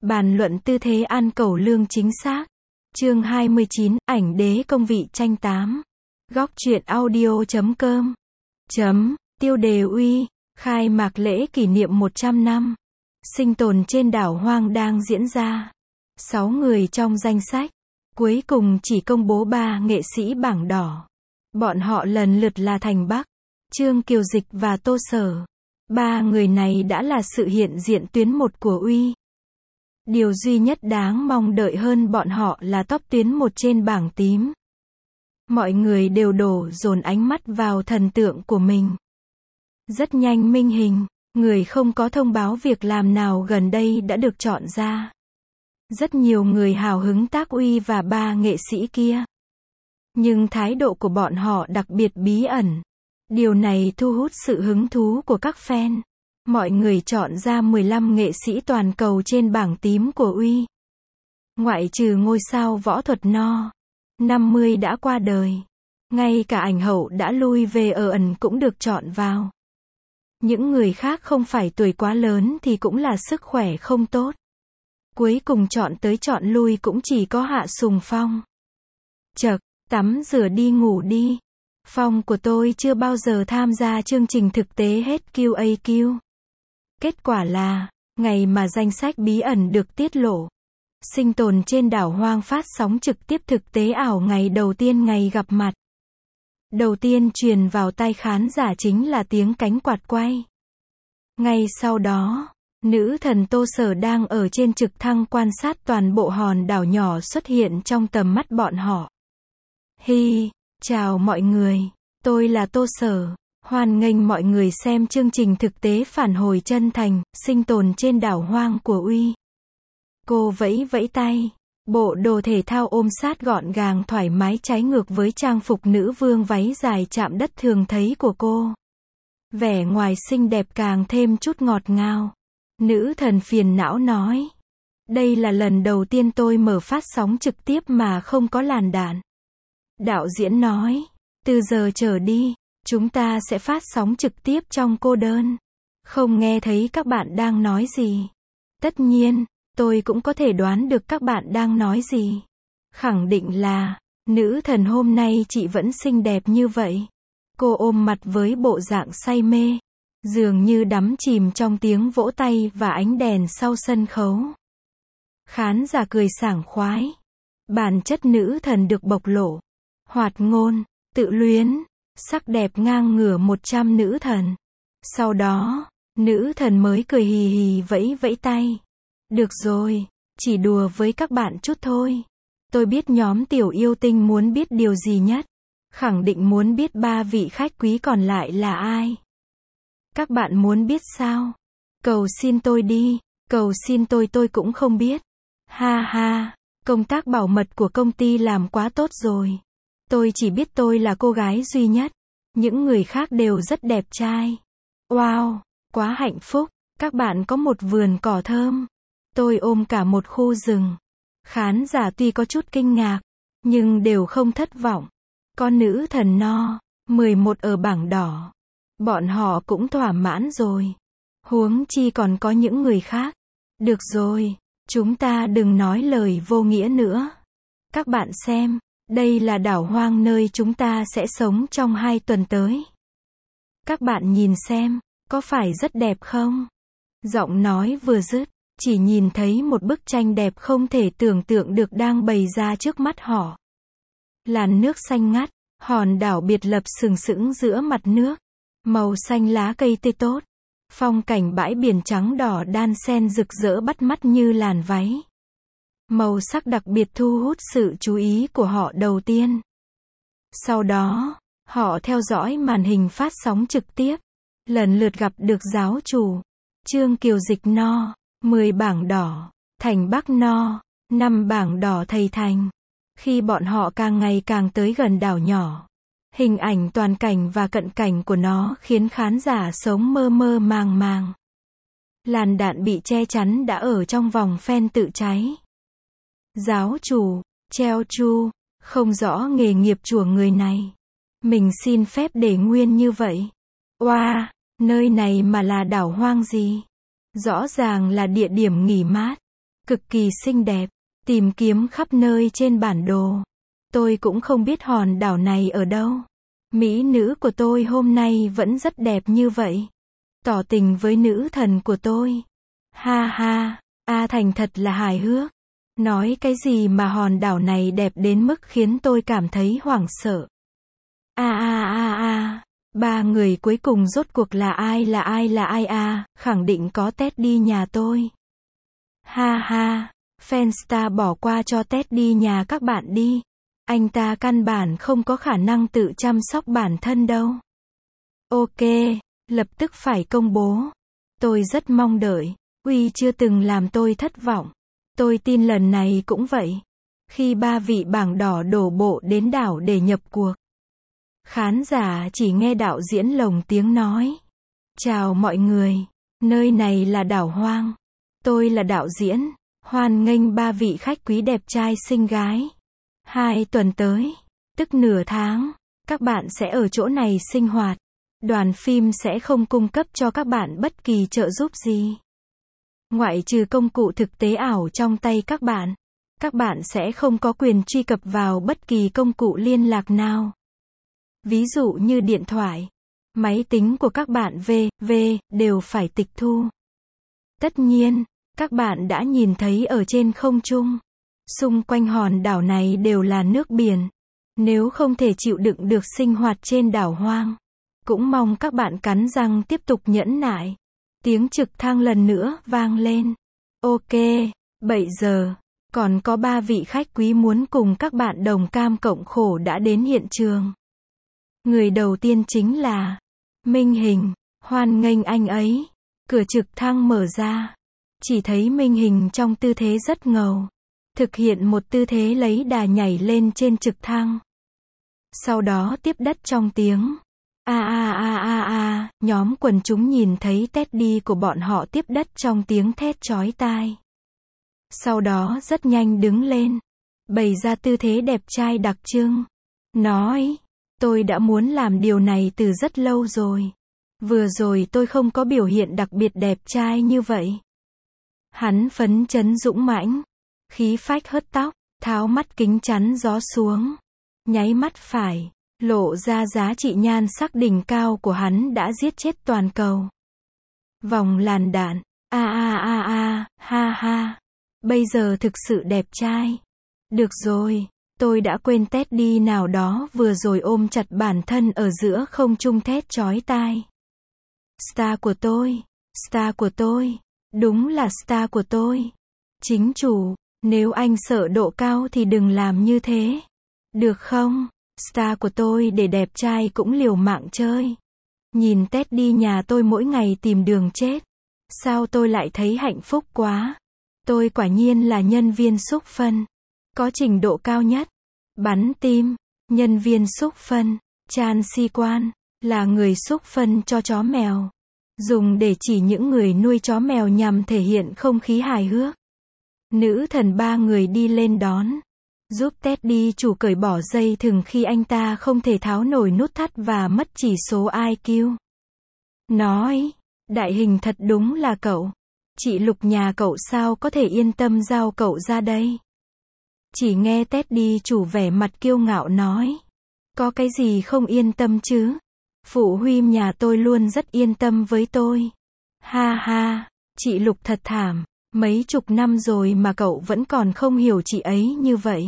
Bàn luận tư thế ăn cẩu lương chính xác. Chương 29, ảnh đế công vị tranh 8. Góc truyện audio.com. Tiêu đề uy, khai mạc lễ kỷ niệm 100 năm. Sinh tồn trên đảo hoang đang diễn ra. 6 người trong danh sách. Cuối cùng chỉ công bố 3 nghệ sĩ bảng đỏ. Bọn họ lần lượt là Thành Bắc, Trương Kiều Dịch và Tô Sở. 3 người này đã là sự hiện diện tuyến 1 của uy. Điều duy nhất đáng mong đợi hơn bọn họ là top tuyến 1 trên bảng tím. Mọi người đều đổ dồn ánh mắt vào thần tượng của mình. Rất nhanh minh hình, người không có thông báo việc làm nào gần đây đã được chọn ra. Rất nhiều người hào hứng tác uy và 3 nghệ sĩ kia. Nhưng thái độ của bọn họ đặc biệt bí ẩn. Điều này thu hút sự hứng thú của các fan. Mọi người chọn ra 15 nghệ sĩ toàn cầu trên bảng tím của uy. Ngoại trừ ngôi sao võ thuật No. 50 đã qua đời. Ngay cả ảnh hậu đã lui về ở ẩn cũng được chọn vào. Những người khác không phải tuổi quá lớn thì cũng là sức khỏe không tốt. Cuối cùng chọn tới chọn lui cũng chỉ có Hạ Sùng Phong. Chậc, tắm rửa đi ngủ đi. Phong của tôi chưa bao giờ tham gia chương trình thực tế hết QAQ. Kết quả là, ngày mà danh sách bí ẩn được tiết lộ. Sinh tồn trên đảo hoang phát sóng trực tiếp thực tế ảo ngày đầu tiên ngày gặp mặt. Đầu tiên truyền vào tai khán giả chính là tiếng cánh quạt quay. Ngay sau đó, nữ thần Tô Sở đang ở trên trực thăng quan sát toàn bộ hòn đảo nhỏ xuất hiện trong tầm mắt bọn họ. Hi, chào mọi người, tôi là Tô Sở. Hoan nghênh mọi người xem chương trình thực tế phản hồi chân thành, sinh tồn trên đảo hoang của uy. Cô vẫy vẫy tay. Bộ đồ thể thao ôm sát gọn gàng thoải mái trái ngược với trang phục nữ vương váy dài chạm đất thường thấy của cô. Vẻ ngoài xinh đẹp càng thêm chút ngọt ngào. Nữ thần phiền não nói. Đây là lần đầu tiên tôi mở phát sóng trực tiếp mà không có làn đạn. Đạo diễn nói. Từ giờ trở đi, chúng ta sẽ phát sóng trực tiếp trong cô đơn. Không nghe thấy các bạn đang nói gì. Tất nhiên, tôi cũng có thể đoán được các bạn đang nói gì. Khẳng định là, nữ thần hôm nay chị vẫn xinh đẹp như vậy. Cô ôm mặt với bộ dạng say mê. Dường như đắm chìm trong tiếng vỗ tay và ánh đèn sau sân khấu. Khán giả cười sảng khoái. Bản chất nữ thần được bộc lộ. Hoạt ngôn, tự luyến. Sắc đẹp ngang ngửa 100 nữ thần. Sau đó, nữ thần mới cười hì hì vẫy vẫy tay. Được rồi, chỉ đùa với các bạn chút thôi. Tôi biết nhóm tiểu yêu tinh muốn biết điều gì nhất. Khẳng định muốn biết 3 vị khách quý còn lại là ai. Các bạn muốn biết sao? Cầu xin tôi đi, cầu xin tôi cũng không biết. Ha ha, công tác bảo mật của công ty làm quá tốt rồi. Tôi chỉ biết tôi là cô gái duy nhất. Những người khác đều rất đẹp trai. Wow, quá hạnh phúc. Các bạn có một vườn cỏ thơm. Tôi ôm cả một khu rừng. Khán giả tuy có chút kinh ngạc, nhưng đều không thất vọng. Có nữ thần No. 11 ở bảng đỏ. Bọn họ cũng thỏa mãn rồi. Huống chi còn có những người khác. Được rồi, chúng ta đừng nói lời vô nghĩa nữa. Các bạn xem. Đây là đảo hoang nơi chúng ta sẽ sống trong 2 tuần tới. Các bạn nhìn xem, có phải rất đẹp không? Giọng nói vừa dứt, chỉ nhìn thấy một bức tranh đẹp không thể tưởng tượng được đang bày ra trước mắt họ. Làn nước xanh ngắt, hòn đảo biệt lập sừng sững giữa mặt nước. Màu xanh lá cây tươi tốt. Phong cảnh bãi biển trắng đỏ đan xen rực rỡ bắt mắt như làn váy. Màu sắc đặc biệt thu hút sự chú ý của họ đầu tiên. Sau đó, họ theo dõi màn hình phát sóng trực tiếp. Lần lượt gặp được giáo chủ. Trương Kiều Dịch No. 10 bảng đỏ. Thành Bắc No. 5 bảng đỏ thầy Thành. Khi bọn họ càng ngày càng tới gần đảo nhỏ. Hình ảnh toàn cảnh và cận cảnh của nó khiến khán giả sống mơ mơ màng màng. Làn đạn bị che chắn đã ở trong vòng fan tự cháy. Giáo chủ, Treo Chu, không rõ nghề nghiệp của người này. Mình xin phép để nguyên như vậy. Oa, nơi này mà là đảo hoang gì? Rõ ràng là địa điểm nghỉ mát. cực kỳ xinh đẹp, tìm kiếm khắp nơi trên bản đồ. Tôi cũng không biết hòn đảo này ở đâu. Mỹ nữ của tôi hôm nay vẫn rất đẹp như vậy. Tỏ tình với nữ thần của tôi. Ha ha, A Thành thật là hài hước. Nói cái gì mà hòn đảo này đẹp đến mức khiến tôi cảm thấy hoảng sợ. Ba người cuối cùng rốt cuộc là ai khẳng định có Teddy nhà tôi. Ha ha, Fanstar bỏ qua cho Teddy nhà các bạn đi. Anh ta căn bản không có khả năng tự chăm sóc bản thân đâu. Ok, lập tức phải công bố. Tôi rất mong đợi. Uy chưa từng làm tôi thất vọng. Tôi tin lần này cũng vậy. Khi ba vị bảng đỏ đổ bộ đến đảo để nhập cuộc, khán giả chỉ nghe đạo diễn lồng tiếng nói. Chào mọi người, nơi này là đảo hoang. Tôi là đạo diễn, hoan nghênh ba vị khách quý đẹp trai xinh gái. 2 tuần tới, tức nửa tháng, các bạn sẽ ở chỗ này sinh hoạt. Đoàn phim sẽ không cung cấp cho các bạn bất kỳ trợ giúp gì. Ngoại trừ công cụ thực tế ảo trong tay các bạn sẽ không có quyền truy cập vào bất kỳ công cụ liên lạc nào. Ví dụ như điện thoại, máy tính của các bạn đều phải tịch thu. Tất nhiên, các bạn đã nhìn thấy ở trên không trung, xung quanh hòn đảo này đều là nước biển. Nếu không thể chịu đựng được sinh hoạt trên đảo hoang, cũng mong các bạn cắn răng tiếp tục nhẫn nại. Tiếng trực thăng lần nữa vang lên. Ok, 7 giờ, còn có 3 vị khách quý muốn cùng các bạn đồng cam cộng khổ đã đến hiện trường. Người đầu tiên chính là Minh Hình, hoan nghênh anh ấy. Cửa trực thăng mở ra, chỉ thấy Minh Hình trong tư thế rất ngầu, thực hiện một tư thế lấy đà nhảy lên trên trực thăng. Sau đó tiếp đất trong tiếng nhóm quần chúng nhìn thấy Teddy của bọn họ tiếp đất trong tiếng thét chói tai. Sau đó rất nhanh đứng lên, bày ra tư thế đẹp trai đặc trưng. Nói, tôi đã muốn làm điều này từ rất lâu rồi. Vừa rồi tôi không có biểu hiện đặc biệt đẹp trai như vậy. Hắn phấn chấn dũng mãnh, khí phách hớt tóc, tháo mắt kính chắn gió xuống. Nháy mắt phải, lộ ra giá trị nhan sắc đỉnh cao của hắn đã giết chết toàn cầu. Vòng làn đạn, ha. Bây giờ thực sự đẹp trai. Được rồi, tôi đã quên Teddy nào đó vừa rồi ôm chặt bản thân ở giữa không trung thét chói tai. Star của tôi, đúng là star của tôi. Chính chủ, nếu anh sợ độ cao thì đừng làm như thế. Được không? Star của tôi để đẹp trai cũng liều mạng chơi. Nhìn Teddy nhà tôi mỗi ngày tìm đường chết. Sao tôi lại thấy hạnh phúc quá. Tôi quả nhiên là nhân viên xúc phân. Có trình độ cao nhất. Bắn tim, nhân viên xúc phân, chan si quan, là người xúc phân cho chó mèo. Dùng để chỉ những người nuôi chó mèo nhằm thể hiện không khí hài hước. Nữ thần 3 người đi lên đón. Giúp Teddy chủ cởi bỏ dây thừng khi anh ta không thể tháo nổi nút thắt và mất chỉ số IQ. Nói, đại hình thật đúng là cậu. Chị Lục nhà cậu sao có thể yên tâm giao cậu ra đây. Chỉ nghe Teddy chủ vẻ mặt kiêu ngạo nói. Có cái gì không yên tâm chứ? Phụ huynh nhà tôi luôn rất yên tâm với tôi. Ha ha, chị Lục thật thảm. Mấy chục năm rồi mà cậu vẫn còn không hiểu chị ấy như vậy.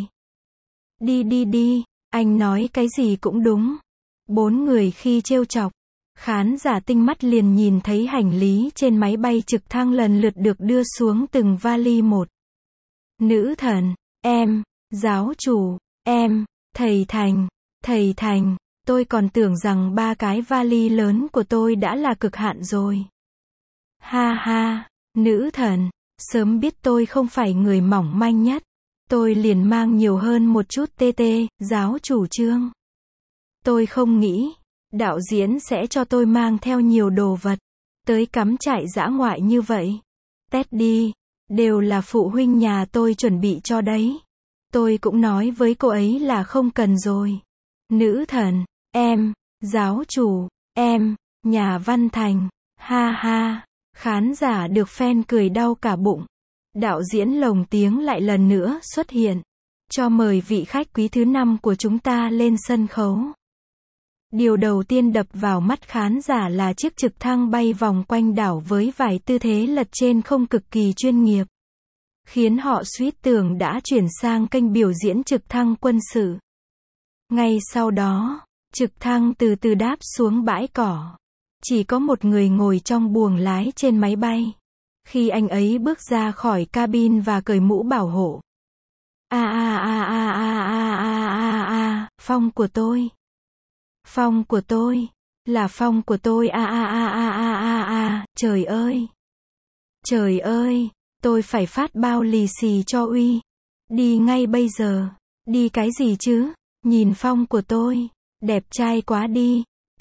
Đi, anh nói cái gì cũng đúng. 4 người khi trêu chọc, khán giả tinh mắt liền nhìn thấy hành lý trên máy bay trực thăng lần lượt được đưa xuống từng vali một. Nữ thần, em, giáo chủ, em, thầy Thành, tôi còn tưởng rằng 3 cái vali lớn của tôi đã là cực hạn rồi. Ha ha, nữ thần, sớm biết tôi không phải người mỏng manh nhất. Tôi liền mang nhiều hơn một chút giáo chủ Trương. Tôi không nghĩ, đạo diễn sẽ cho tôi mang theo nhiều đồ vật, tới cắm trại dã ngoại như vậy. Teddy, đều là phụ huynh nhà tôi chuẩn bị cho đấy. Tôi cũng nói với cô ấy là không cần rồi. Nữ thần, em, giáo chủ, em, nhà Văn Thành, ha ha, khán giả được fan cười đau cả bụng. đạo diễn lồng tiếng lại lần nữa xuất hiện. Cho mời vị khách quý thứ 5 của chúng ta lên sân khấu. Điều đầu tiên đập vào mắt khán giả là chiếc trực thăng bay vòng quanh đảo với vài tư thế lật trên không cực kỳ chuyên nghiệp. Khiến họ suýt tưởng đã chuyển sang kênh biểu diễn trực thăng quân sự. Ngay sau đó, trực thăng từ từ đáp xuống bãi cỏ. Chỉ có một người ngồi trong buồng lái trên máy bay. Khi anh ấy bước ra khỏi cabin và cởi mũ bảo hộ. Phong của tôi. Phong của tôi. Là phong của tôi. Trời ơi. Trời ơi. Tôi phải phát bao lì xì cho Uy. Đi ngay bây giờ. Đi cái gì chứ? Nhìn phong của tôi. Đẹp trai quá đi.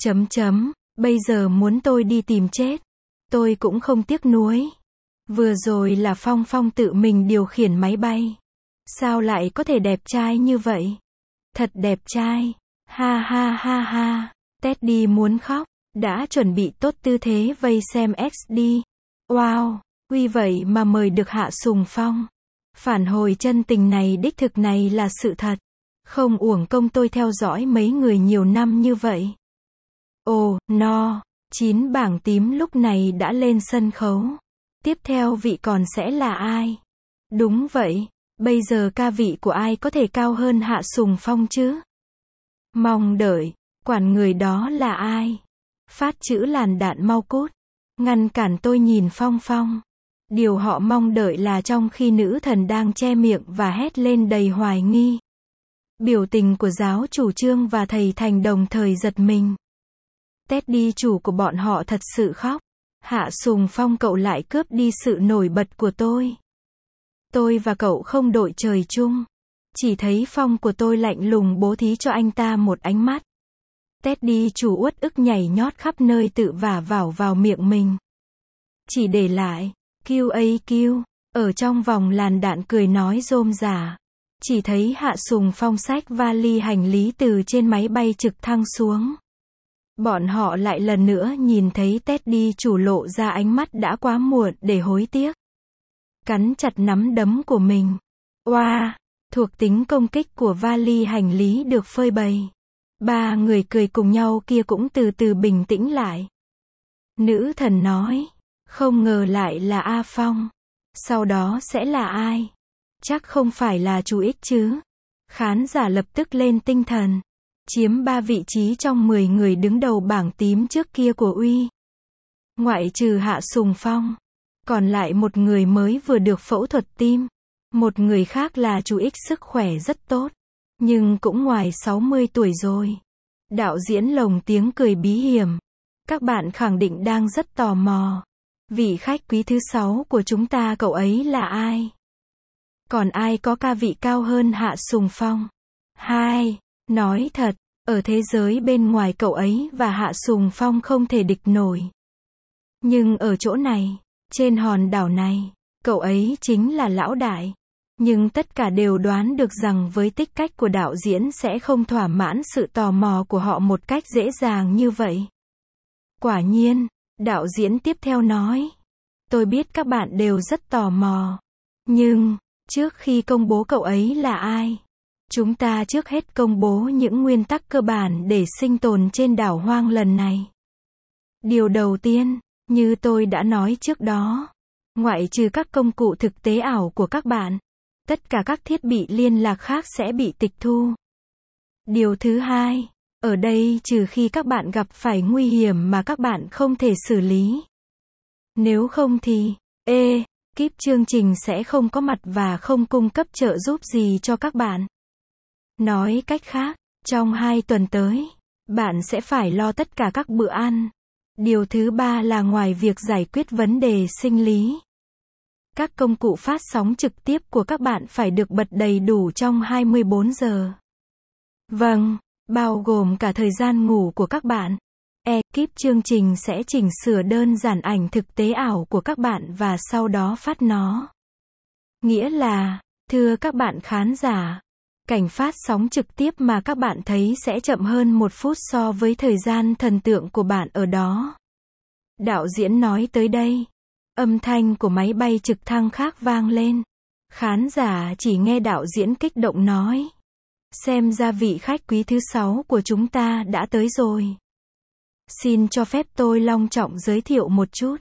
Bây giờ muốn tôi đi tìm chết. Tôi cũng không tiếc nuối. Vừa rồi là Phong tự mình điều khiển máy bay. Sao lại có thể đẹp trai như vậy? Thật đẹp trai. Ha ha ha ha. Teddy muốn khóc. Đã chuẩn bị tốt tư thế vây xem XD. Wow. Uy vậy mà mời được Hạ Sùng Phong. Phản hồi chân tình này đích thực này là sự thật. Không uổng công tôi theo dõi mấy người nhiều năm như vậy. Ồ, no. 9 bảng tím lúc này đã lên sân khấu. Tiếp theo vị còn sẽ là ai? Đúng vậy. Bây giờ ca vị của ai có thể cao hơn Hạ Sùng Phong chứ? Mong đợi. Quản người đó là ai? Phát chữ làn đạn mau cút. Ngăn cản tôi nhìn Phong. Điều họ mong đợi là trong khi nữ thần đang che miệng và hét lên đầy hoài nghi. Biểu tình của giáo chủ Trương và thầy Thành đồng thời giật mình. Teddy chủ của bọn họ thật sự khóc. Hạ Sùng Phong cậu lại cướp đi sự nổi bật của tôi. Tôi và cậu không đội trời chung. Chỉ thấy Phong của tôi lạnh lùng bố thí cho anh ta một ánh mắt. Teddy chủ uất ức nhảy nhót khắp nơi tự vả vào miệng mình. Chỉ để lại, QAQ, ở trong vòng làn đạn cười nói rôm rả. Chỉ thấy Hạ Sùng Phong xách vali hành lý từ trên máy bay trực thăng xuống. Bọn họ lại lần nữa nhìn thấy Teddy chủ lộ ra ánh mắt đã quá muộn để hối tiếc. Cắn chặt nắm đấm của mình. Thuộc tính công kích của vali hành lý được phơi bày. 3 người cười cùng nhau kia cũng từ từ bình tĩnh lại. Nữ thần nói. Không ngờ lại là A Phong. Sau đó sẽ là ai? Chắc không phải là chú X chứ. Khán giả lập tức lên tinh thần. Chiếm 3 vị trí trong 10 người đứng đầu bảng tím trước kia của Uy. Ngoại trừ Hạ Sùng Phong. Còn lại một người mới vừa được phẫu thuật tim. Một người khác là chú X sức khỏe rất tốt. Nhưng cũng ngoài 60 tuổi rồi. Đạo diễn lồng tiếng cười bí hiểm. Các bạn khẳng định đang rất tò mò. Vị khách quý thứ 6 của chúng ta cậu ấy là ai? Còn ai có ca vị cao hơn Hạ Sùng Phong? 2. Nói thật, ở thế giới bên ngoài cậu ấy và Hạ Sùng Phong không thể địch nổi. Nhưng ở chỗ này, trên hòn đảo này, cậu ấy chính là lão đại. Nhưng tất cả đều đoán được rằng với tích cách của đạo diễn sẽ không thỏa mãn sự tò mò của họ một cách dễ dàng như vậy. Quả nhiên, đạo diễn tiếp theo nói. Tôi biết các bạn đều rất tò mò. Nhưng, trước khi công bố cậu ấy là ai, chúng ta trước hết công bố những nguyên tắc cơ bản để sinh tồn trên đảo hoang lần này. Điều đầu tiên, như tôi đã nói trước đó, ngoại trừ các công cụ thực tế ảo của các bạn, tất cả các thiết bị liên lạc khác sẽ bị tịch thu. Điều thứ hai, ở đây trừ khi các bạn gặp phải nguy hiểm mà các bạn không thể xử lý. Nếu không thì, kíp chương trình sẽ không có mặt và không cung cấp trợ giúp gì cho các bạn. Nói cách khác, trong 2 tuần tới, bạn sẽ phải lo tất cả các bữa ăn. Điều thứ ba là ngoài việc giải quyết vấn đề sinh lý, các công cụ phát sóng trực tiếp của các bạn phải được bật đầy đủ trong 24 giờ. Vâng, bao gồm cả thời gian ngủ của các bạn. Ekip chương trình sẽ chỉnh sửa đơn giản ảnh thực tế ảo của các bạn và sau đó phát nó. Nghĩa là, thưa các bạn khán giả, cảnh phát sóng trực tiếp mà các bạn thấy sẽ chậm hơn 1 phút so với thời gian thần tượng của bạn ở đó. Đạo diễn nói tới đây. Âm thanh của máy bay trực thăng khác vang lên. Khán giả chỉ nghe đạo diễn kích động nói. Xem ra vị khách quý thứ 6 của chúng ta đã tới rồi. Xin cho phép tôi long trọng giới thiệu một chút.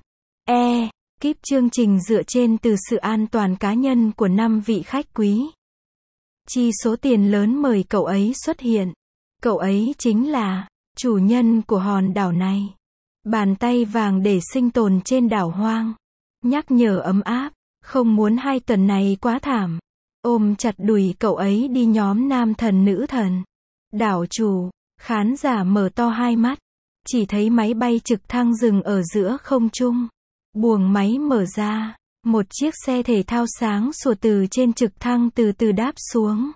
Kíp chương trình dựa trên từ sự an toàn cá nhân của 5 vị khách quý. Chi số tiền lớn mời cậu ấy xuất hiện. Cậu ấy chính là chủ nhân của hòn đảo này. Bàn tay vàng để sinh tồn trên đảo hoang. Nhắc nhở ấm áp, không muốn 2 tuần này quá thảm. Ôm chặt đùi cậu ấy đi nhóm nam thần nữ thần. Đảo chủ, khán giả mở to hai mắt. Chỉ thấy máy bay trực thăng dừng ở giữa không trung. Buồng máy mở ra. Một chiếc xe thể thao sáng sủa từ trên trực thăng từ từ đáp xuống.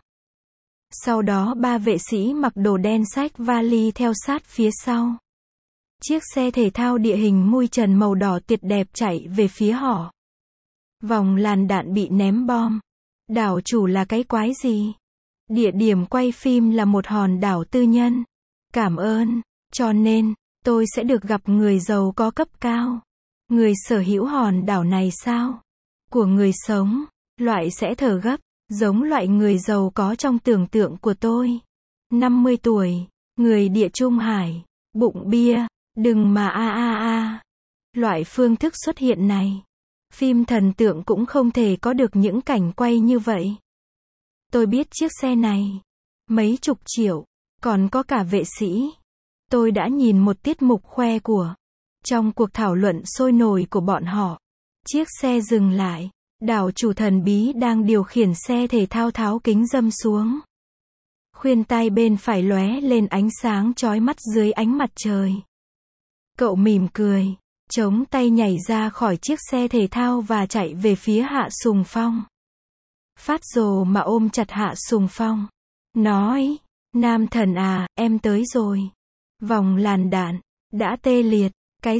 Sau đó 3 vệ sĩ mặc đồ đen xách vali theo sát phía sau. Chiếc xe thể thao địa hình mui trần màu đỏ tuyệt đẹp chạy về phía họ. Vòng làn đạn bị ném bom. Đảo chủ là cái quái gì? Địa điểm quay phim là một hòn đảo tư nhân. Cảm ơn. Cho nên, tôi sẽ được gặp người giàu có cấp cao. Người sở hữu hòn đảo này sao? Của người sống, loại sẽ thở gấp, giống loại người giàu có trong tưởng tượng của tôi. 50 tuổi, người địa Trung Hải, bụng bia, đừng mà Loại phương thức xuất hiện này. Phim thần tượng cũng không thể có được những cảnh quay như vậy. Tôi biết chiếc xe này. Mấy chục triệu, còn có cả vệ sĩ. Tôi đã nhìn một tiết mục khoe của. Trong cuộc thảo luận sôi nổi của bọn họ. Chiếc xe dừng lại. Đảo chủ thần bí đang điều khiển xe thể thao tháo kính râm xuống. Khuyên tai bên phải lóe lên ánh sáng chói mắt dưới ánh mặt trời. Cậu mỉm cười, chống tay nhảy ra khỏi chiếc xe thể thao và chạy về phía Hạ Sùng Phong. Phát rồ mà ôm chặt Hạ Sùng Phong. Nói, nam thần à, em tới rồi. Vòng làn đạn, đã tê liệt,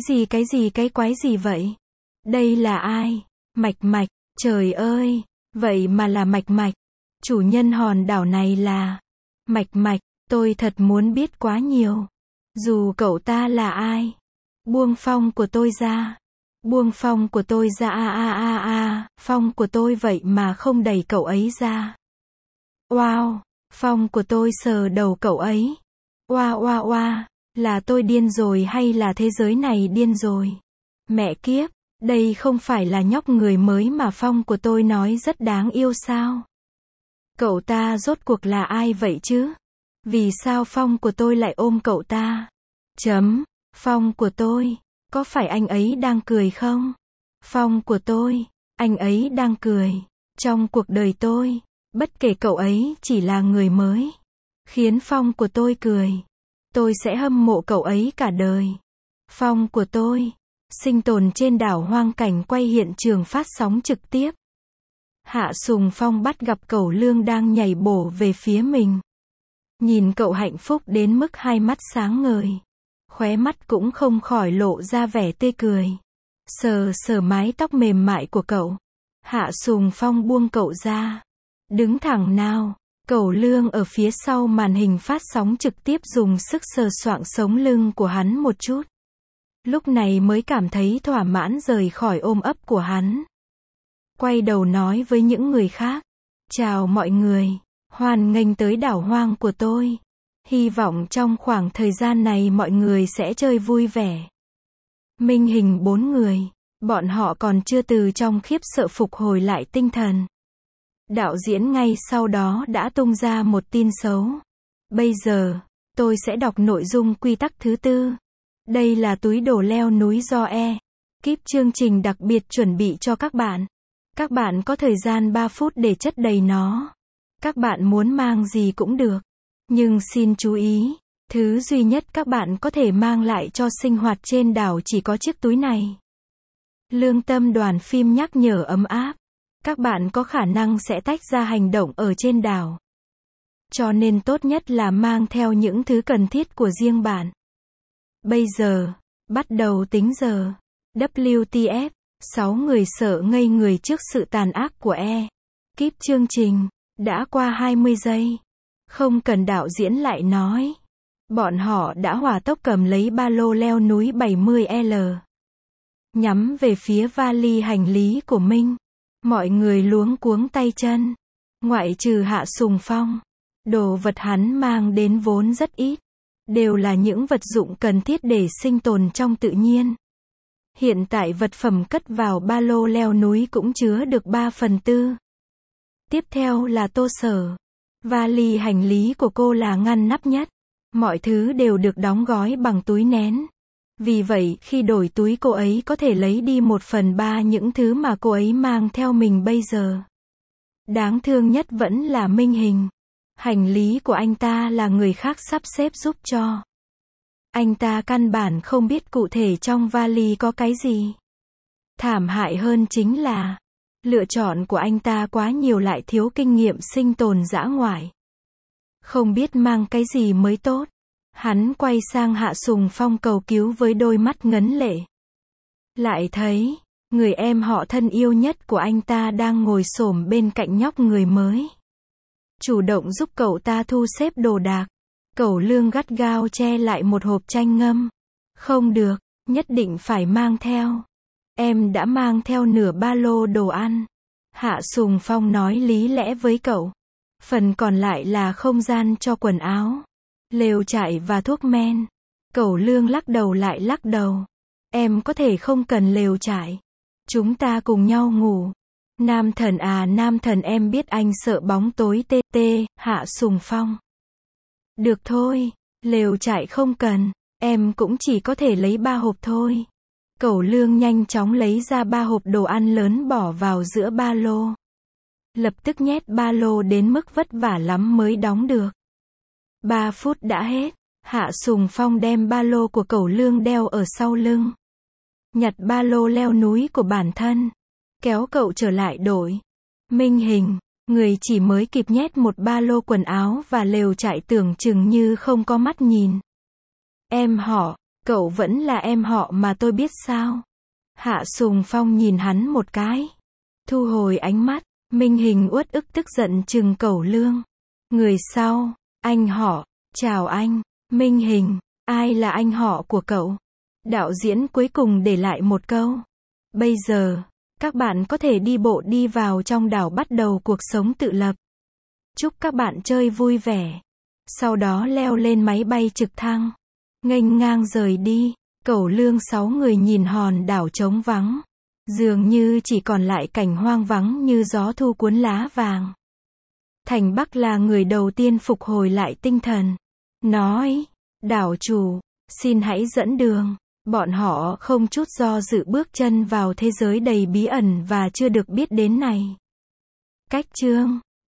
cái quái gì vậy? Đây là ai? Mạch Mạch, trời ơi, vậy mà là Mạch Mạch. Chủ nhân hòn đảo này là Mạch Mạch, tôi thật muốn biết quá nhiều. Dù cậu ta là ai. Buông phong của tôi ra. Buông phong của tôi ra phong của tôi vậy mà không đẩy cậu ấy ra. Wow, phong của tôi sờ đầu cậu ấy. Wow, là tôi điên rồi hay là thế giới này điên rồi? Mẹ kiếp, đây không phải là nhóc người mới mà phong của tôi nói rất đáng yêu sao? Cậu ta rốt cuộc là ai vậy chứ? Vì sao phong của tôi lại ôm cậu ta? Phong của tôi, có phải anh ấy đang cười không? Phong của tôi, anh ấy đang cười. Trong cuộc đời tôi, bất kể cậu ấy chỉ là người mới, khiến phong của tôi cười, tôi sẽ hâm mộ cậu ấy cả đời. Phong của tôi, sinh tồn trên đảo hoang, cảnh quay hiện trường phát sóng trực tiếp. Hạ Sùng Phong bắt gặp Cẩu Lương đang nhảy bổ về phía mình. Nhìn cậu hạnh phúc đến mức hai mắt sáng ngời. Khóe mắt cũng không khỏi lộ ra vẻ tươi cười. Sờ mái tóc mềm mại của cậu. Hạ Sùng Phong buông cậu ra. Đứng thẳng nào. Cẩu Lương ở phía sau màn hình phát sóng trực tiếp dùng sức sờ soạng sống lưng của hắn một chút. Lúc này mới cảm thấy thỏa mãn rời khỏi ôm ấp của hắn. Quay đầu nói với những người khác. Chào mọi người. Hoan nghênh tới đảo hoang của tôi. Hy vọng trong khoảng thời gian này mọi người sẽ chơi vui vẻ. Minh hình 4 người. Bọn họ còn chưa từ trong khiếp sợ phục hồi lại tinh thần. Đạo diễn ngay sau đó đã tung ra một tin xấu. Bây giờ, tôi sẽ đọc nội dung quy tắc thứ 4. Đây là túi đồ leo núi do kíp chương trình đặc biệt chuẩn bị cho các bạn. Các bạn có thời gian 3 phút để chất đầy nó. Các bạn muốn mang gì cũng được. Nhưng xin chú ý, thứ duy nhất các bạn có thể mang lại cho sinh hoạt trên đảo chỉ có chiếc túi này. Lương tâm đoàn phim nhắc nhở ấm áp. Các bạn có khả năng sẽ tách ra hành động ở trên đảo. Cho nên tốt nhất là mang theo những thứ cần thiết của riêng bạn. Bây giờ, bắt đầu tính giờ. WTF, 6 người sợ ngây người trước sự tàn ác của kíp chương trình. Đã qua 20 giây. Không cần đạo diễn lại nói. Bọn họ đã hỏa tốc cầm lấy ba lô leo núi 70L. nhắm về phía vali hành lý của Minh. Mọi người luống cuống tay chân. Ngoại trừ Hạ Sùng Phong. Đồ vật hắn mang đến vốn rất ít. Đều là những vật dụng cần thiết để sinh tồn trong tự nhiên. Hiện tại vật phẩm cất vào ba lô leo núi cũng chứa được 3/4. Tiếp theo là Tô Sở. Vali hành lý của cô là ngăn nắp nhất. Mọi thứ đều được đóng gói bằng túi nén. Vì vậy, khi đổi túi cô ấy có thể lấy đi 1/3 những thứ mà cô ấy mang theo mình bây giờ. Đáng thương nhất vẫn là Minh Hình. Hành lý của anh ta là người khác sắp xếp giúp cho. Anh ta căn bản không biết cụ thể trong vali có cái gì. Thảm hại hơn chính là, lựa chọn của anh ta quá nhiều lại thiếu kinh nghiệm sinh tồn dã ngoại. Không biết mang cái gì mới tốt. Hắn quay sang Hạ Sùng Phong cầu cứu với đôi mắt ngấn lệ. Lại thấy, người em họ thân yêu nhất của anh ta đang ngồi xổm bên cạnh nhóc người mới. Chủ động giúp cậu ta thu xếp đồ đạc. Cẩu Lương gắt gao che lại một hộp chanh ngâm. Không được, nhất định phải mang theo. Em đã mang theo nửa ba lô đồ ăn. Hạ Sùng Phong nói lý lẽ với cậu. Phần còn lại là không gian cho quần áo, lều trại và thuốc men. Cẩu Lương lắc đầu lại lắc đầu. Em có thể không cần lều trại. Chúng ta cùng nhau ngủ. Nam thần à nam thần, em biết anh sợ bóng tối tê tê. Hạ Sùng Phong. Được thôi, lều trại không cần. Em cũng chỉ có thể lấy 3 hộp thôi. Cẩu Lương nhanh chóng lấy ra 3 hộp đồ ăn lớn bỏ vào giữa ba lô. Lập tức nhét ba lô đến mức vất vả lắm mới đóng được. 3 phút đã hết. Hạ Sùng Phong đem ba lô của Cẩu Lương đeo ở sau lưng. Nhặt ba lô leo núi của bản thân. Kéo cậu trở lại đội. Minh Hình, người chỉ mới kịp nhét một ba lô quần áo và lều trại tưởng chừng như không có mắt nhìn. Em họ, cậu vẫn là em họ mà tôi biết sao? Hạ Sùng Phong nhìn hắn một cái. Thu hồi ánh mắt, Minh Hình uất ức tức giận chừng Cẩu Lương. Người sau, anh họ, chào anh, Minh Hình, ai là anh họ của cậu? Đạo diễn cuối cùng để lại một câu. Bây giờ, các bạn có thể đi bộ đi vào trong đảo bắt đầu cuộc sống tự lập. Chúc các bạn chơi vui vẻ. Sau đó leo lên máy bay trực thăng. Nghênh ngang rời đi. Cẩu Lương 6 người nhìn hòn đảo trống vắng. Dường như chỉ còn lại cảnh hoang vắng như gió thu cuốn lá vàng. Thành Bắc là người đầu tiên phục hồi lại tinh thần. Nói, đảo chủ, xin hãy dẫn đường. Bọn họ không chút do dự bước chân vào thế giới đầy bí ẩn và chưa được biết đến này. Cách chương